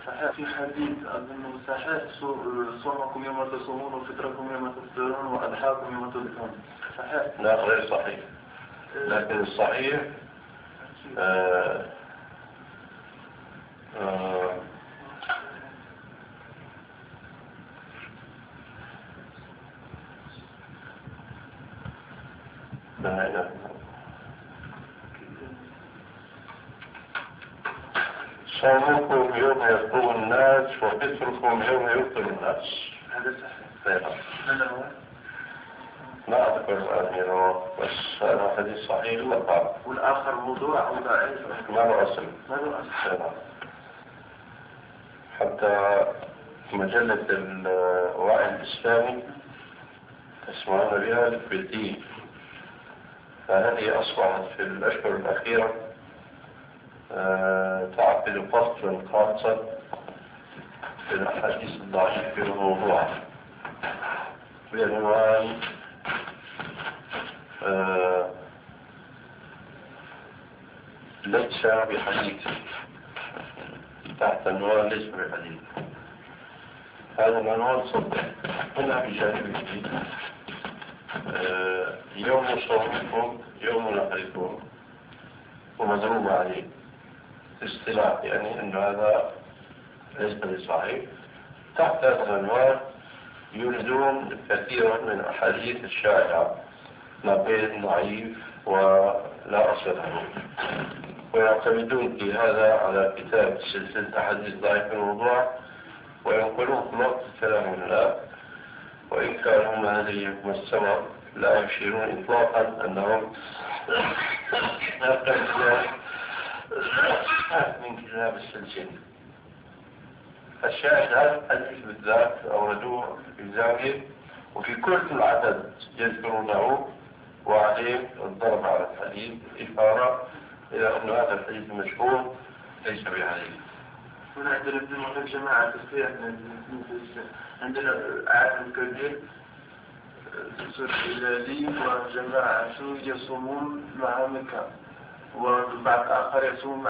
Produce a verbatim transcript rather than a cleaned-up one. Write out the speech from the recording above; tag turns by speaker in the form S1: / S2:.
S1: صحيح في حديث أنه صحيح صومكم يوم تصومون وفطركم يوم تفطرون وأضحاكم يوم تضحون صحيح؟
S2: لا غير صحيح، لكن الصحيح آه آه صومكم يوم يصوم الناس وفطركم يوم يفطر الناس.
S1: هذا صحيح. هذا هو.
S2: لا أذكر الآن يعني، بس هذا حديث صحيح وقع.
S1: والآخر موضوع أو ضعيف؟
S2: ما له أصل.
S1: ما له أصل.
S2: حتى مجلة الوعي الإسلامي تسمعون بها بالدين، فهذه أصبحت في الأشهر الأخيرة أه تعقد فصلا خاصا في الأحاديث الضعيفة في الموضوع بعنوان أه ليس بحديث، تحت عنوان ليس بحديث. هذا العنوان صدق هنا بجانبه أه يوم صومكم يوم نحركم ومضروب عليه اصطلاح، يعني أن هذا ليس بصحيح. تحت هذا العنوان يوردون كثيرا من الأحاديث الشائعة ما بين ضعيف ولا أصل له، ويعتمدون في هذا على كتاب سلسلة أحاديث ضعيف الموضوع وينقلون خلاصة كلام الله، وإن كانوا هم هذه السبب لا يشيرون إطلاقا أنهم من كتاب السلسلة. الشاهد هذا الحديث بالذات أوردوه في زاوية، وفي كل العدد يذكرونه وعليه الضرب على الحديث إشارة إلى أن هذا الحديث المشهور ليس بحديث.
S1: هنا عندنا في الجماعة تصحيح عندنا عالم كبير دكتور هلالي وجماعة يصومون مع مكة، وبعض آخر يصوم